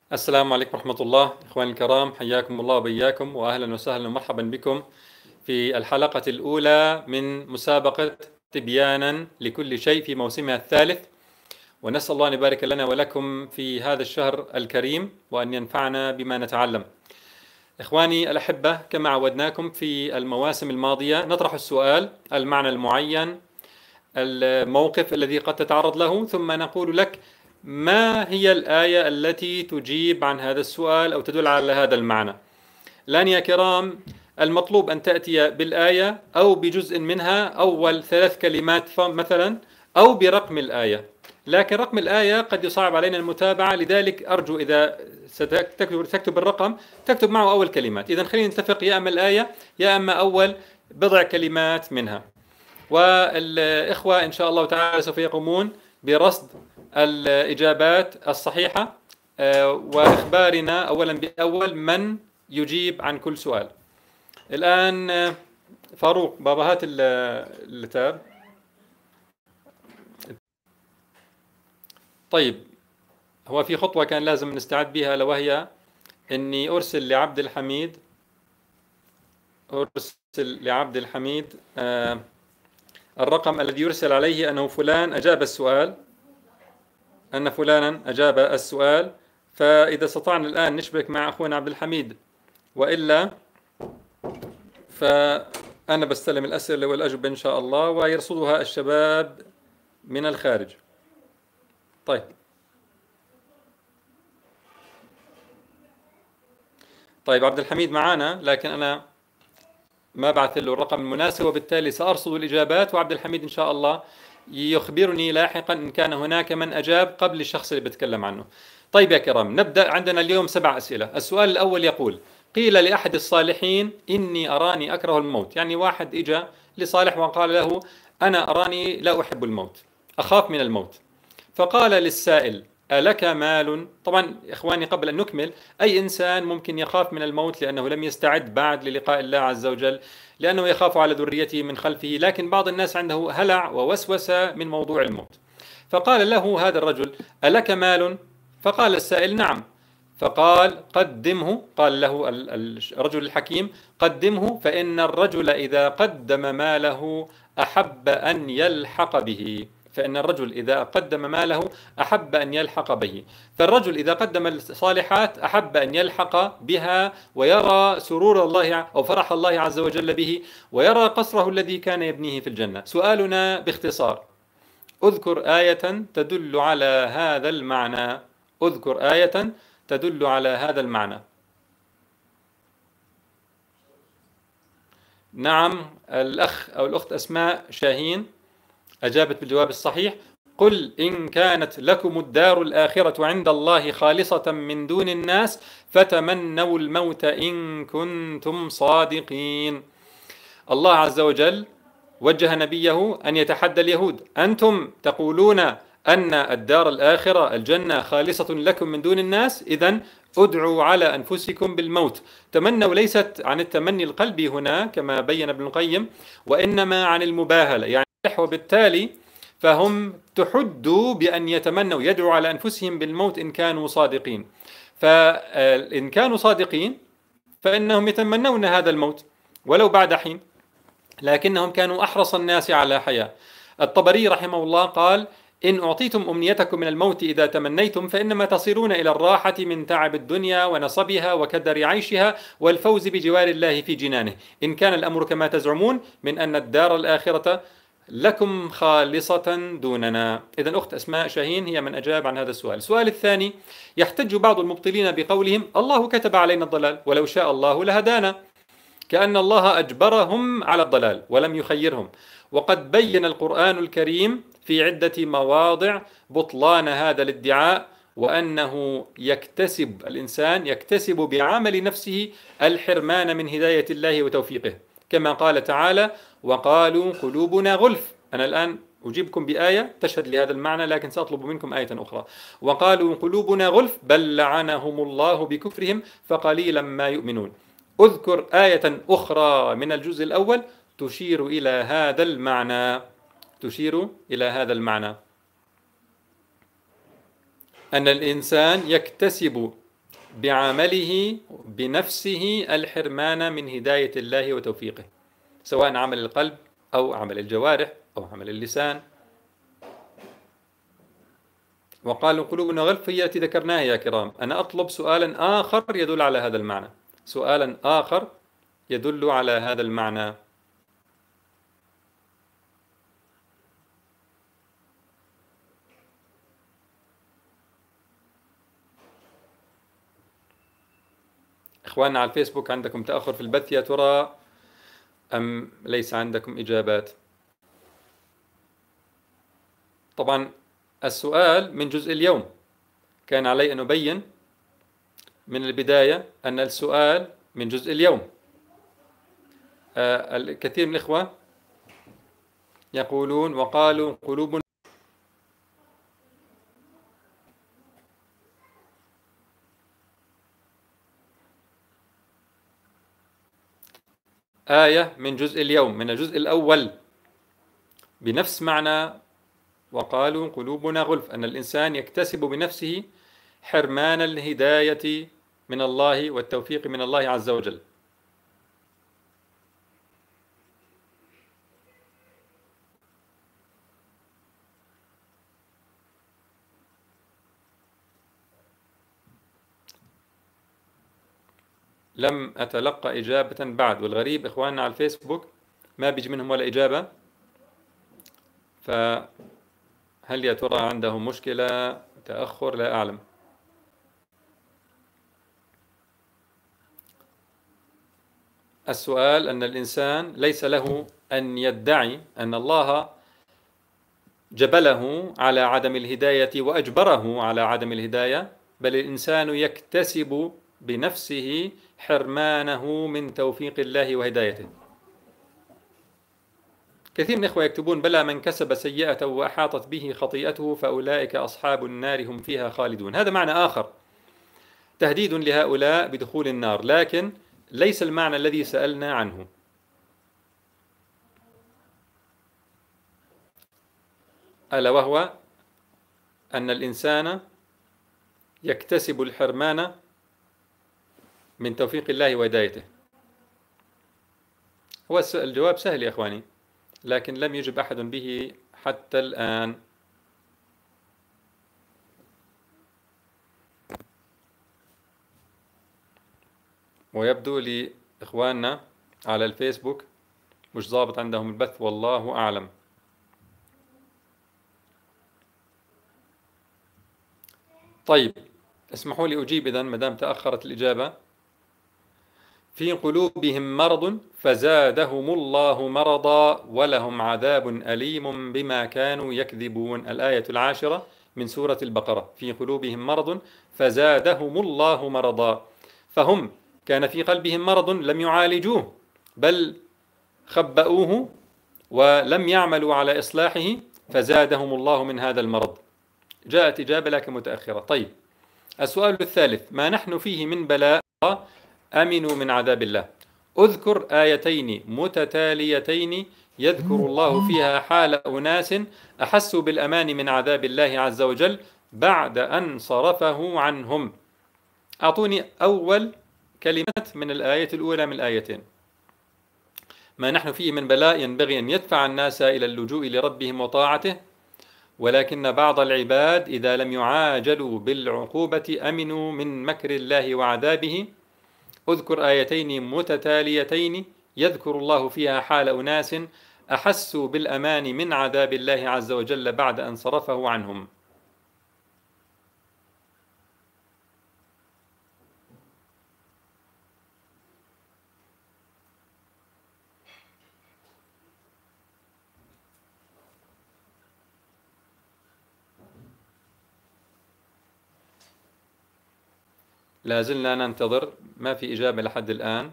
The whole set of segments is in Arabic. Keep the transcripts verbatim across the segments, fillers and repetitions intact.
السلام عليكم ورحمة الله. إخواني الكرام، حياكم الله وبياكم، وأهلا وسهلا ومرحبا بكم في الحلقة الأولى من مسابقة تبيانا لكل شيء في موسمها الثالث. ونسأل الله أن يبارك لنا ولكم في هذا الشهر الكريم وأن ينفعنا بما نتعلم. إخواني الأحبة، كما عودناكم في المواسم الماضية نطرح السؤال، المعنى المعين، الموقف الذي قد تتعرض له، ثم نقول لك ما هي الآية التي تجيب عن هذا السؤال أو تدل على هذا المعنى. الآن يا كرام، المطلوب أن تأتي بالآية أو بجزء منها، أول ثلاث كلمات مثلا، أو برقم الآية. لكن رقم الآية قد يصعب علينا المتابعة، لذلك أرجو إذا ستكتب تكتب الرقم تكتب معه أول كلمات. إذا خلينا نتفق، يا أما الآية يا أما أول بضع كلمات منها. والإخوة إن شاء الله تعالى سوف يقومون برصد الإجابات الصحيحة وإخبارنا أولا بأول من يجيب عن كل سؤال. الآن فاروق بابا، هات التاب. طيب، هو في خطوة كان لازم نستعد بها، ألا وهي إني أرسل لعبد الحميد أرسل لعبد الحميد آه الرقم الذي يرسل عليه أنه فلان أجاب السؤال، أن فلانا أجاب السؤال. فإذا استطعنا الآن نشبك مع أخونا عبد الحميد، وإلا فأنا بستلم الأسئلة والأجوبة إن شاء الله، ويرصدها الشباب من الخارج. طيب، طيب عبد الحميد معنا، لكن أنا ما بعث له الرقم المناسب، وبالتالي سأرصد الإجابات، وعبد الحميد إن شاء الله يخبرني لاحقا إن كان هناك من أجاب قبل الشخص اللي بتكلم عنه. طيب يا كرام، نبدأ. عندنا اليوم سبع أسئلة. السؤال الأول يقول: قيل لأحد الصالحين إني أراني أكره الموت. يعني واحد إجا لصالح وقال له: أنا أراني لا أحب الموت، أخاف من الموت. فقال للسائل: ألك مال؟ طبعا إخواني، قبل أن نكمل، أي إنسان ممكن يخاف من الموت لأنه لم يستعد بعد للقاء الله عز وجل، لأنه يخاف على ذريته من خلفه. لكن بعض الناس عنده هلع ووسوسة من موضوع الموت. فقال له هذا الرجل: ألك مال؟ فقال السائل: نعم. فقال: قدمه. قال له الرجل الحكيم: قدمه، فإن الرجل إذا قدم ماله أحب أن يلحق به. فإن الرجل إذا قدم ماله أحب أن يلحق به. فالرجل إذا قدم الصالحات أحب أن يلحق بها، ويرى سرور الله أو فرح الله عز وجل به، ويرى قصره الذي كان يبنيه في الجنة. سؤالنا باختصار: اذكر آية تدل على هذا المعنى. اذكر آية تدل على هذا المعنى. نعم، الأخ أو الأخت أسماء شاهين أجابت بالجواب الصحيح. قل إن كانت لكم الدار الآخرة عند الله خالصة من دون الناس فتمنوا الموت إن كنتم صادقين. الله عز وجل وجه نبيه أن يتحدى اليهود: أنتم تقولون أن الدار الآخرة الجنة خالصة لكم من دون الناس، إذن ادعوا على أنفسكم بالموت. تمنوا ليست عن التمني القلبي هنا كما بين ابن القيم، وإنما عن المباهلة، يعني وبالتالي فهم تحدوا بأن يتمنوا، يدعوا على أنفسهم بالموت إن كانوا صادقين. فإن كانوا صادقين فإنهم يتمنون هذا الموت ولو بعد حين، لكنهم كانوا أحرص الناس على حياة. الطبري رحمه الله قال: إن أعطيتم أمنيتكم من الموت إذا تمنيتم فإنما تصيرون إلى الراحة من تعب الدنيا ونصبها وكدر عيشها والفوز بجوار الله في جنانه، إن كان الأمر كما تزعمون من أن الدار الآخرة لكم خالصة دوننا. إذن أخت أسماء شاهين هي من أجاب عن هذا السؤال. السؤال الثاني: يحتج بعض المبطلين بقولهم: الله كتب علينا الضلال ولو شاء الله لهدانا، كأن الله أجبرهم على الضلال ولم يخيرهم. وقد بين القرآن الكريم في عدة مواضع بطلان هذا الادعاء، وأنه يكتسب الإنسان يكتسب بعمل نفسه الحرمان من هداية الله وتوفيقه، كما قال تعالى: وقالوا قلوبنا غلف. أنا الآن أجيبكم بآية تشهد لهذا المعنى، لكن سأطلب منكم آية أخرى. وقالوا قلوبنا غلف بل لعنهم الله بكفرهم فقليلا ما يؤمنون. أذكر آية أخرى من الجزء الأول تشير إلى هذا المعنى تشير إلى هذا المعنى أن الإنسان يكتسب بعمله بنفسه الحرمان من هداية الله وتوفيقه، سواء عمل القلب أو عمل الجوارح أو عمل اللسان. وقالوا قلوبنا غلف، هي التي ذكرناها يا كرام. أنا أطلب سؤالا آخر يدل على هذا المعنى، سؤالا آخر يدل على هذا المعنى. إخواننا على الفيسبوك، عندكم تأخر في البث يا ترى أم ليس عندكم إجابات؟ طبعا السؤال من جزء اليوم، كان علي أن أبين من البداية أن السؤال من جزء اليوم. آه الكثير من الإخوة يقولون وقالوا قلوب آية من جزء اليوم، من الجزء الأول، بنفس معنى وقالوا قلوبنا غلف، أن الإنسان يكتسب بنفسه حرمان الهداية من الله والتوفيق من الله عز وجل. لم أتلقى إجابة بعد، والغريب إخواننا على الفيسبوك ما بيجي منهم ولا إجابة، فهل يا ترى عندهم مشكلة، تأخر، لا أعلم. السؤال أن الإنسان ليس له أن يدعي أن الله جبله على عدم الهداية وأجبره على عدم الهداية، بل الإنسان يكتسب بنفسه حرمانه من توفيق الله وهدايته. كثير من الإخوة يكتبون بلى من كسب سيئة وأحاطت به خطيئته فأولئك أصحاب النار هم فيها خالدون. هذا معنى آخر، تهديد لهؤلاء بدخول النار، لكن ليس المعنى الذي سألنا عنه. ألا وهو أن الإنسان يكتسب الحرمان من توفيق الله وهدايته. هو الجواب سهل يا إخواني، لكن لم يجب أحد به حتى الآن. ويبدو لي إخواننا على الفيسبوك مش ضابط عندهم البث، والله أعلم. طيب اسمحوا لي أجيب إذن ما دام تأخرت الإجابة. في قلوبهم مرض فزادهم الله مرضا ولهم عذاب أليم بما كانوا يكذبون. الآية العاشرة من سورة البقرة. في قلوبهم مرض فزادهم الله مرضا، فهم كان في قلبهم مرض لم يعالجوه، بل خبأوه ولم يعملوا على إصلاحه، فزادهم الله من هذا المرض. جاءت إجابة لكن متأخرة. طيب السؤال الثالث، ما نحن فيه من بلاء أمنوا من عذاب الله. أذكر آيتين متتاليتين يذكر الله فيها حال أناس أحسوا بالأمان من عذاب الله عز وجل بعد أن صرفه عنهم. أعطوني أول كلمة من الآية الأولى من الآيتين. ما نحن فيه من بلاء ينبغي أن يدفع الناس إلى اللجوء لربهم وطاعته، ولكن بعض العباد إذا لم يعاجلوا بالعقوبة أمنوا من مكر الله وعذابه. أذكر آيتين متتاليتين يذكر الله فيها حال أناس أحسوا بالأمان من عذاب الله عز وجل بعد أن صرفه عنهم. لا زلنا ننتظر، ما في إجابة لحد الآن.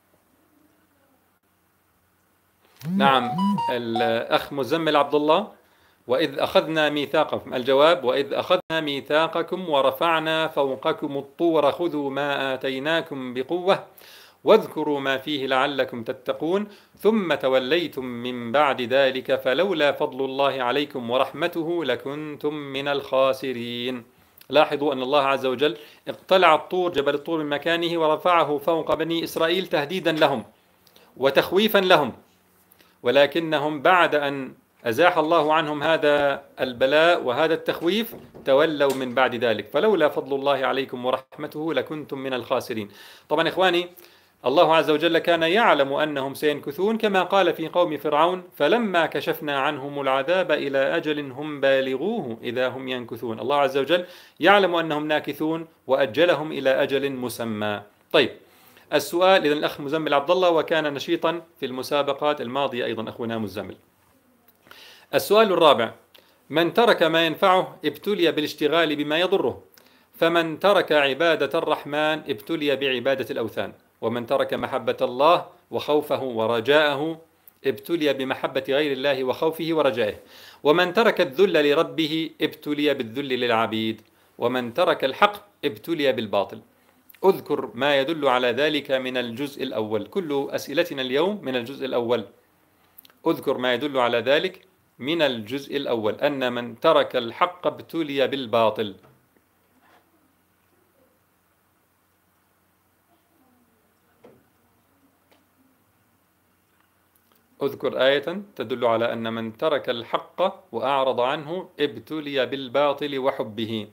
نعم الأخ مزمل عبد الله، وإذ أخذنا ميثاقكم. الجواب: وإذ أخذنا ميثاقكم ورفعنا فوقكم الطور خذوا ما آتيناكم بقوة واذكروا ما فيه لعلكم تتقون ثم توليتم من بعد ذلك فلولا فضل الله عليكم ورحمته لكنتم من الخاسرين. لاحظوا أن الله عز وجل اقتلع الطور جبل الطور من مكانه ورفعه فوق بني إسرائيل تهديدا لهم وتخويفا لهم، ولكنهم بعد أن أزاح الله عنهم هذا البلاء وهذا التخويف تولوا من بعد ذلك، فلولا فضل الله عليكم ورحمته لكنتم من الخاسرين. طبعا إخواني، الله عز وجل كان يعلم أنهم سينكثون، كما قال في قوم فرعون: فلما كشفنا عنهم العذاب إلى أجل هم بالغوه إذا هم ينكثون. الله عز وجل يعلم أنهم ناكثون وأجلهم إلى أجل مسمى. طيب، السؤال إذن الأخ مزمل عبد الله، وكان نشيطا في المسابقات الماضية أيضا أخونا مزمل. السؤال الرابع: من ترك ما ينفعه ابتلي بالاشتغال بما يضره، فمن ترك عبادة الرحمن ابتلي بعبادة الأوثان، ومن ترك محبة الله وخوفه ورجاءه ابتلي بمحبة غير الله وخوفه ورجائه، ومن ترك الذل لربه ابتلي بالذل للعبيد، ومن ترك الحق ابتلي بالباطل. اذكر ما يدل على ذلك من الجزء الأول. كل أسئلتنا اليوم من الجزء الأول. اذكر ما يدل على ذلك من الجزء الأول، أن من ترك الحق ابتلي بالباطل. اذكر آية تدل على أن من ترك الحق وأعرض عنه ابتلي بالباطل وحبه.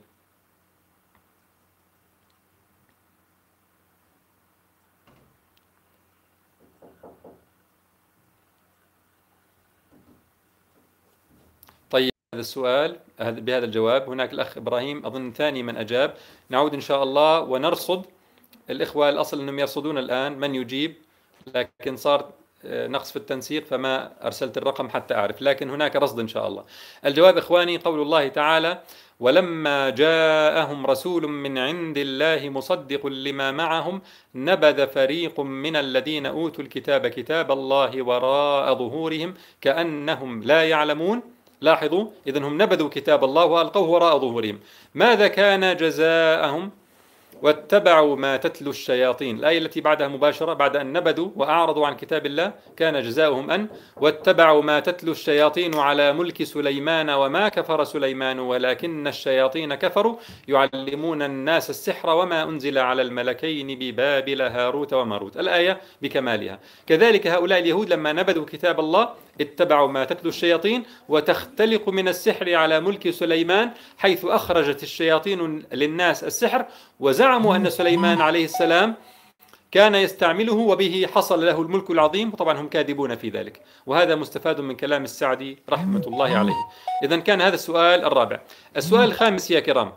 طيب، هذا السؤال بهذا الجواب. هناك الأخ إبراهيم أظن ثاني من أجاب. نعود إن شاء الله ونرصد الإخوة. الأصل أنهم يرصدون الآن من يجيب، لكن صار نقص في التنسيق فما أرسلت الرقم حتى أعرف، لكن هناك رصد إن شاء الله. الجواب إخواني قول الله تعالى: ولما جاءهم رسول من عند الله مصدق لما معهم نبذ فريق من الذين أوتوا الكتاب كتاب الله وراء ظهورهم كأنهم لا يعلمون. لاحظوا، إذن هم نبذوا كتاب الله وألقوه وراء ظهورهم. ماذا كان جزاءهم؟ واتبعوا ما تتلو الشياطين. الآية التي بعدها مباشرة، بعد أن نبذوا وأعرضوا عن كتاب الله كان جزاؤهم أن واتبعوا ما تتلو الشياطين على ملك سليمان وما كفر سليمان ولكن الشياطين كفروا يعلمون الناس السحر وما أنزل على الملكين ببابل هاروت وماروت. الآية بكمالها. كذلك هؤلاء اليهود لما نبذوا كتاب الله اتبعوا ما تتلو الشياطين وتختلق من السحر على ملك سليمان، حيث أخرجت الشياطين للناس السحر وزعموا أن سليمان عليه السلام كان يستعمله وبه حصل له الملك العظيم، وطبعا هم كاذبون في ذلك. وهذا مستفاد من كلام السعدي رحمة الله عليه. إذن كان هذا السؤال الرابع. السؤال الخامس يا كرام: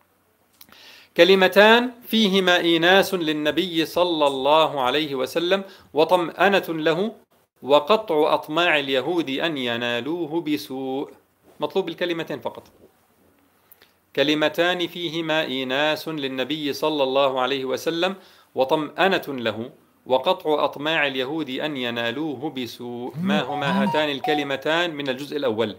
كلمتان فيهما إيناس للنبي صلى الله عليه وسلم وطمأنة له وقطع أطماع اليهود أن ينالوه بسوء. مطلوب الكلمتين فقط. كلمتان فيهما إيناس للنبي صلى الله عليه وسلم وطمأنة له وقطع أطماع اليهود أن ينالوه بسوء. ما هما هاتان الكلمتان من الجزء الأول؟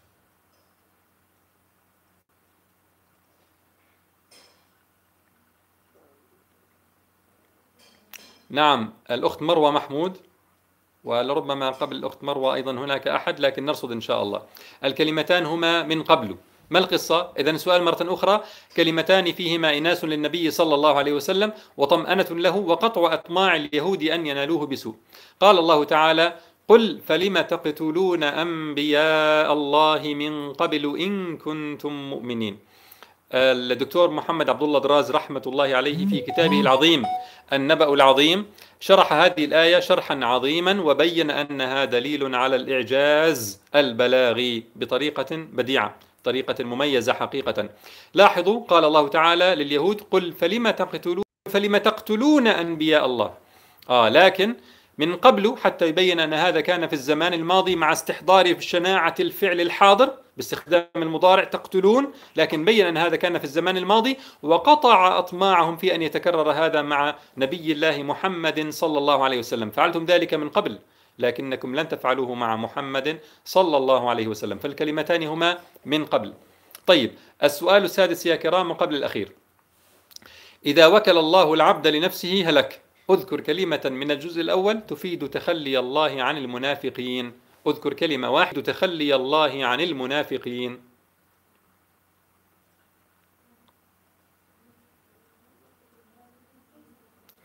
نعم، الأخت مروة محمود، ولربما قبل الأخت مروة أيضا هناك أحد، لكن نرصد إن شاء الله. الكلمتان هما من قبل. ما القصة؟ إذن السؤال مرة أخرى: كلمتان فيهما إناس للنبي صلى الله عليه وسلم وطمأنة له وقطع أطماع اليهود أن ينالوه بسوء. قال الله تعالى: قل فلم تقتلون أنبياء الله من قبل إن كنتم مؤمنين. الدكتور محمد عبد الله دراز رحمة الله عليه في كتابه العظيم النبأ العظيم شرح هذه الآية شرحا عظيما، وبين أنها دليل على الإعجاز البلاغي بطريقة بديعة، طريقة مميزة حقيقة. لاحظوا، قال الله تعالى لليهود: قل فلم تقتلون فلم تقتلون أنبياء الله. آه لكن من قبل، حتى يبين أن هذا كان في الزمان الماضي مع استحضار شناعة الفعل الحاضر باستخدام المضارع تقتلون، لكن بين أن هذا كان في الزمان الماضي، وقطع أطماعهم في أن يتكرر هذا مع نبي الله محمد صلى الله عليه وسلم. فعلتم ذلك من قبل لكنكم لن تفعلوه مع محمد صلى الله عليه وسلم. فالكلمتان هما من قبل. طيب، السؤال السادس يا كرام قبل الأخير: إذا وكل الله العبد لنفسه هلك. اذكر كلمة من الجزء الأول تفيد تخلي الله عن المنافقين. اذكر كلمة واحدة تخلي الله عن المنافقين.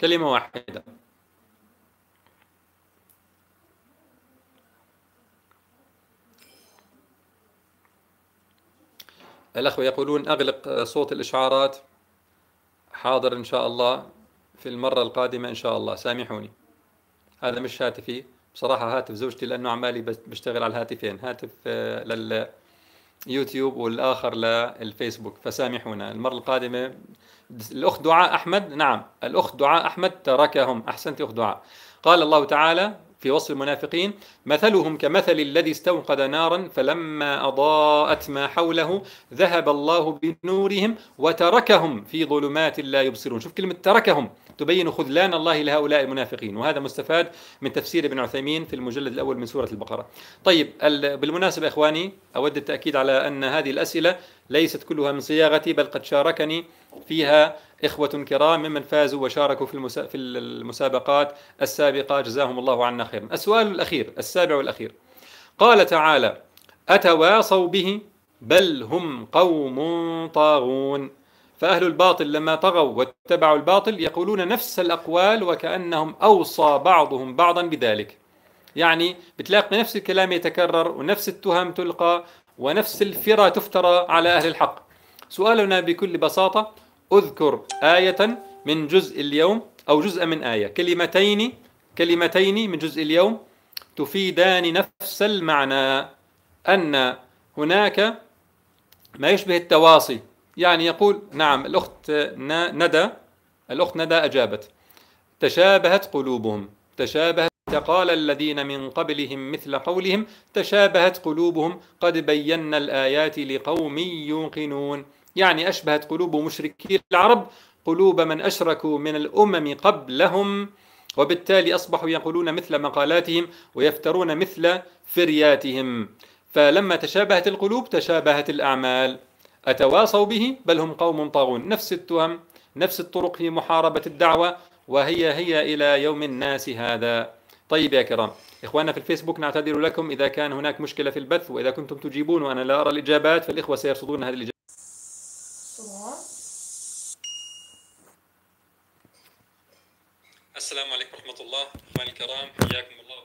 كلمة واحدة. الأخوة يقولون أغلق صوت الإشعارات. حاضر إن شاء الله، في المرة القادمة إن شاء الله، سامحوني. هذا مش هاتفي بصراحة، هاتف زوجتي، لأنه عمالي بشتغل على الهاتفين، هاتف لليوتيوب والآخر للفيسبوك، فسامحونا. المرة القادمة. الأخت دعاء أحمد، نعم الأخت دعاء أحمد تركهم. أحسنت أخت دعاء. قال الله تعالى في وصف المنافقين: مثلهم كمثل الذي استوقد نارا فلما أضاءت ما حوله ذهب الله بنورهم وتركهم في ظلمات لا يبصرون. شوف كلمة تركهم تبين خذلان الله لهؤلاء المنافقين، وهذا مستفاد من تفسير ابن عثيمين في المجلد الأول من سورة البقرة. طيب، بالمناسبة إخواني، أود التأكيد على أن هذه الأسئلة ليست كلها من صياغتي، بل قد شاركني فيها إخوة كرام ممن فازوا وشاركوا في في المسابقات السابقة، جزاهم الله عنا خيرا. السؤال الأخير السابع والأخير، قال تعالى: أتواصوا به بل هم قوم طاغون. فأهل الباطل لما طغوا واتبعوا الباطل يقولون نفس الأقوال وكأنهم أوصى بعضهم بعضا بذلك. يعني بتلاقي نفس الكلام يتكرر ونفس التهم تلقى ونفس الفرى تفترى على أهل الحق. سؤالنا بكل بساطة: اذكر آية من جزء اليوم أو جزء من آية، كلمتين كلمتين من جزء اليوم تفيدان نفس المعنى، أن هناك ما يشبه التواصي. يعني يقول نعم الأخت ندى الأخت ندى أجابت: تشابهت قلوبهم تشابهت قال الذين من قبلهم مثل قولهم تشابهت قلوبهم قد بينا الآيات لقوم يوقنون. يعني أشبهت قلوب مشركي العرب قلوب من أشركوا من الأمم قبلهم، وبالتالي أصبحوا يقولون مثل مقالاتهم ويفترون مثل فرياتهم. فلما تشابهت القلوب تشابهت الأعمال. أتواصوا به بل هم قوم طاغون، نفس التهم، نفس الطرق في محاربة الدعوة، وهي هي إلى يوم الناس هذا. طيب يا كرام، إخواننا في الفيسبوك نعتذر لكم إذا كان هناك مشكلة في البث، وإذا كنتم تجيبون وأنا لا أرى الإجابات فالإخوة سيرصدون هذه الإجابات. السلام عليكم ورحمة الله. إخواني الكرام، حياكم الله.